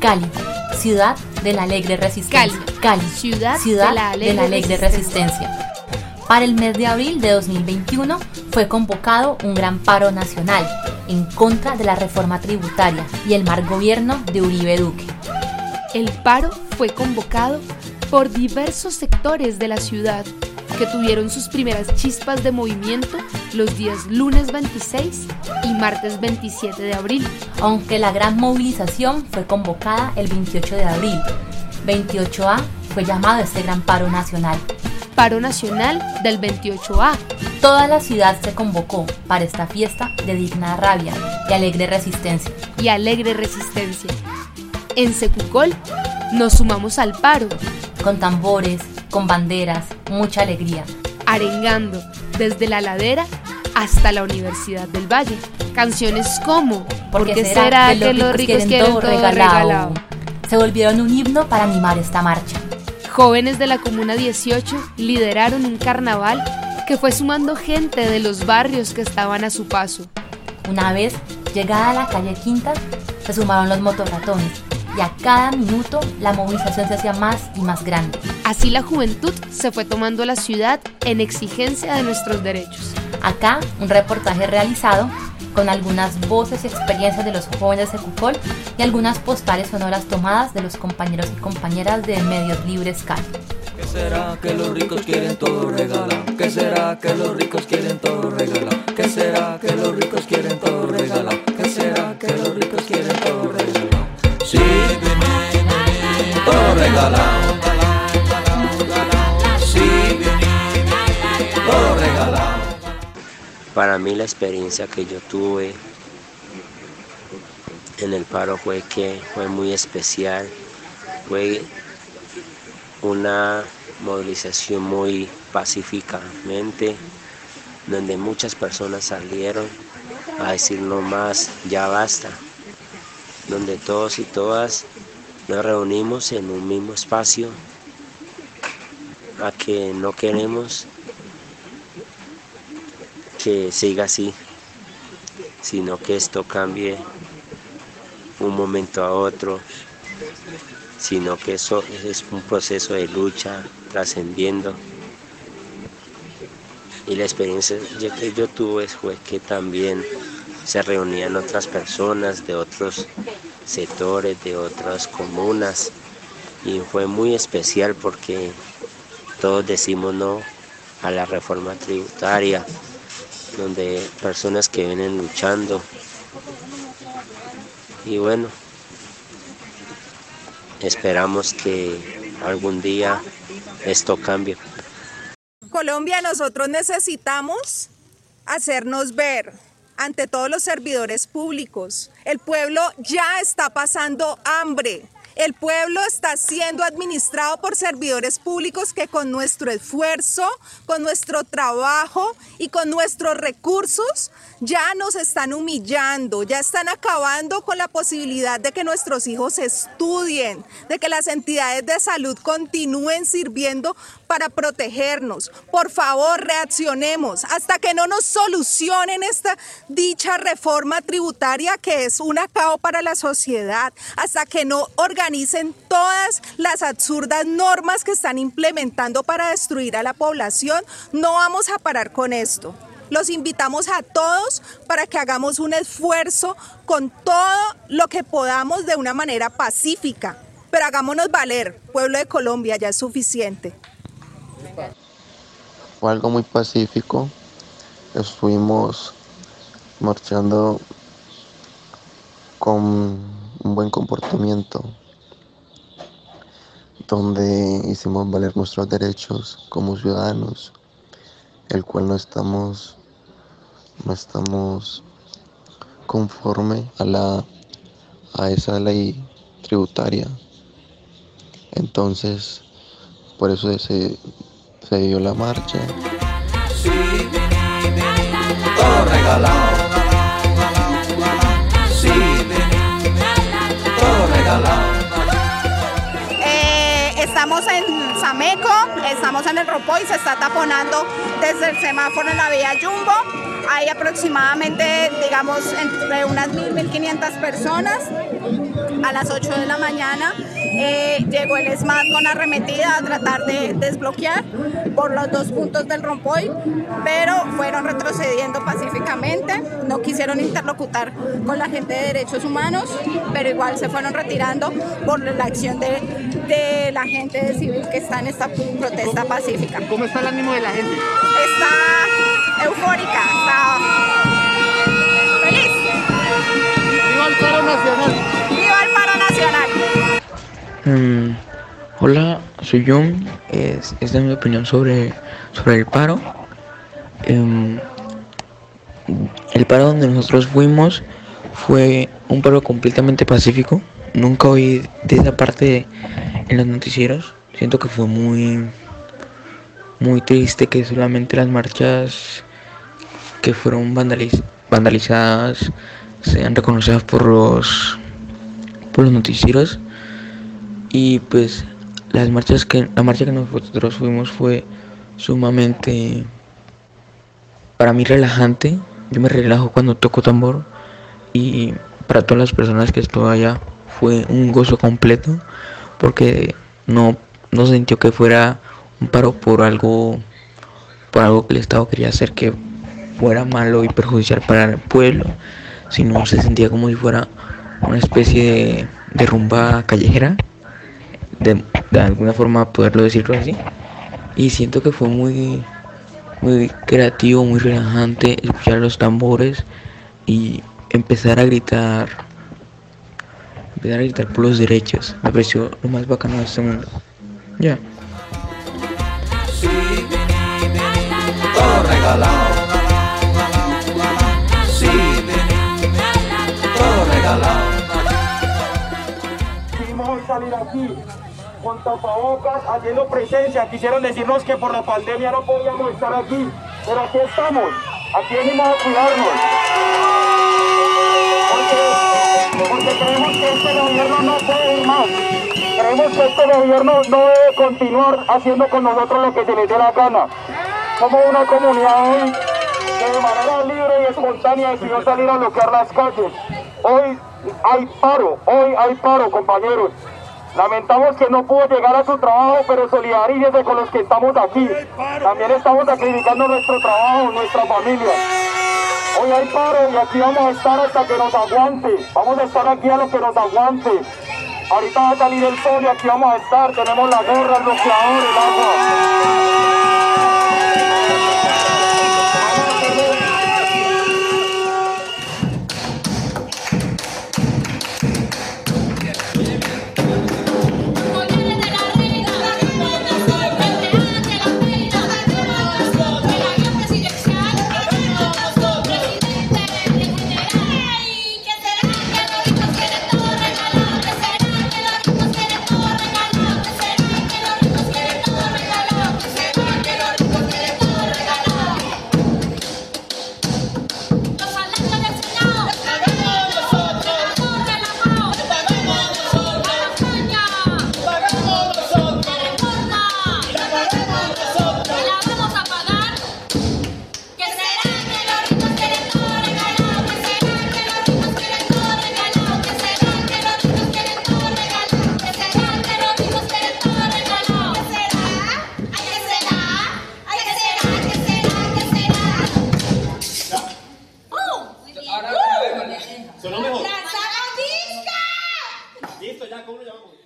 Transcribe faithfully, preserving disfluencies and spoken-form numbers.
Cali, ciudad de la alegre resistencia. Cali, Cali, ciudad, ciudad de la alegre, de la alegre resistencia. resistencia. Para el mes de abril de dos mil veintiuno fue convocado un gran paro nacional en contra de la reforma tributaria y el mal gobierno de Uribe Duque. El paro fue convocado por diversos sectores de la ciudad que tuvieron sus primeras chispas de movimiento los días lunes veintiséis y martes veintisiete de abril. Aunque la gran movilización fue convocada el veintiocho de abril, veintiocho A fue llamado este gran paro nacional. Paro nacional del veintiocho A. Toda la ciudad se convocó para esta fiesta de digna rabia y alegre resistencia. Y alegre resistencia. En Secucol nos sumamos al paro. Con tambores, con banderas, mucha alegría. Arengando desde la ladera hasta la Universidad del Valle. Canciones como ¿Por qué será, será que, que los ricos quieren, quieren todo, todo regalado? regalado? Se volvieron un himno para animar esta marcha. Jóvenes de la Comuna dieciocho lideraron un carnaval que fue sumando gente de los barrios que estaban a su paso. Una vez llegada a la calle Quinta, se sumaron los motorratones y a cada minuto la movilización se hacía más y más grande. Así la juventud se fue tomando la ciudad en exigencia de nuestros derechos. Acá un reportaje realizado con algunas voces y experiencias de los jóvenes de Secucol y algunas postales sonoras tomadas de los compañeros y compañeras de Medios Libres Cali. ¿Qué será que los ricos quieren todo regalado? ¿Qué será que los ricos quieren todo regalado? ¿Qué será que los ricos quieren todo regalado? ¿Qué será que los ricos quieren todo regalado? Sí, todo regalado. Sí, todo regalado. Para mí la experiencia que yo tuve en el paro fue que fue muy especial, fue una movilización muy pacíficamente, donde muchas personas salieron a decir no más, ya basta, donde todos y todas nos reunimos en un mismo espacio, a que no queremos que siga así, sino que esto cambie un momento a otro, sino que eso es un proceso de lucha trascendiendo. Y la experiencia que yo tuve fue que también se reunían otras personas de otros sectores, de otras comunas, y fue muy especial porque todos decimos no a la reforma tributaria, donde personas que vienen luchando. Y bueno, esperamos que algún día esto cambie. Colombia, nosotros necesitamos hacernos ver ante todos los servidores públicos. El pueblo ya está pasando hambre. El pueblo está siendo administrado por servidores públicos que con nuestro esfuerzo, con nuestro trabajo y con nuestros recursos ya nos están humillando, ya están acabando con la posibilidad de que nuestros hijos estudien, de que las entidades de salud continúen sirviendo para protegernos. Por favor, reaccionemos hasta que no nos solucionen esta dicha reforma tributaria que es un acabo para la sociedad, hasta que no organicen todas las absurdas normas que están implementando para destruir a la población. No vamos a parar con esto. Los invitamos a todos para que hagamos un esfuerzo con todo lo que podamos de una manera pacífica, pero hagámonos valer, pueblo de Colombia, ya es suficiente. Fue algo muy pacífico, estuvimos marchando con un buen comportamiento, donde hicimos valer nuestros derechos como ciudadanos, el cual no estamos, no estamos conforme a, la, a esa ley tributaria. Entonces, por eso se, se dio la marcha. Sí, todo regalado. Sí, todo regalado. Eh, estamos en Sameco, estamos en el Ropoy, se está taponando desde el semáforo en la vía Jumbo. hay aproximadamente, digamos, entre unas mil, mil quinientas personas. A las ocho de la mañana eh, llegó el ESMAD con arremetida a tratar de desbloquear por los dos puntos del rompoy, pero fueron retrocediendo pacíficamente, no quisieron interlocutar con la gente de derechos humanos, pero igual se fueron retirando por la acción de, de la gente civil que está en esta protesta pacífica. ¿Cómo está el ánimo de la gente? Está eufórica, está feliz. ¡Viva el paro nacional! ¡Viva el paro nacional! Um, hola, soy John. Es, esta es mi opinión sobre, sobre el paro. Um, el paro donde nosotros fuimos fue un paro completamente pacífico. Nunca oí de esa parte en los noticieros. Siento que fue muy, muy triste que solamente las marchas que fueron vandaliz- vandalizadas sean reconocidas por los, por los noticieros. Y pues las marchas que la marcha que nosotros fuimos fue sumamente, para mí, relajante. Yo me relajo cuando toco tambor, y para todas las personas que estuvo allá fue un gozo completo, porque no no se sintió que fuera un paro por algo por algo que el Estado quería hacer que fuera malo y perjudicial para el pueblo, sino se sentía como si fuera una especie de, de rumba callejera, de, de alguna forma poderlo decirlo así. Y siento que fue muy muy creativo, muy relajante escuchar los tambores y empezar a gritar empezar a gritar por los derechos. Me pareció lo más bacano de este mundo. Ya. Yeah. Sí, vení, vení, todo regalado. Sí, vení, todo regalado. Quisimos salir aquí con tapabocas, haciendo presencia. Quisieron decirnos que por la pandemia no podíamos estar aquí, pero aquí estamos. Aquí venimos a cuidarnos. Porque, porque creemos que este gobierno no puede ir más. Creemos que este gobierno no debe continuar haciendo con nosotros lo que se les dé la gana. Somos una comunidad hoy que de manera libre y espontánea decidió salir a bloquear las calles. Hoy hay paro, hoy hay paro, compañeros. Lamentamos que no pudo llegar a su trabajo, pero solidarícese con los que estamos aquí. También estamos sacrificando nuestro trabajo, nuestra familia. Hoy hay paro y aquí vamos a estar hasta que nos aguante. Vamos a estar aquí a lo que nos aguante. Ahorita va a salir el sol y aquí vamos a estar. Tenemos la gorra, el bloqueador, el agua. Sonó mejor. Listo, ya, ¿cómo lo llamamos?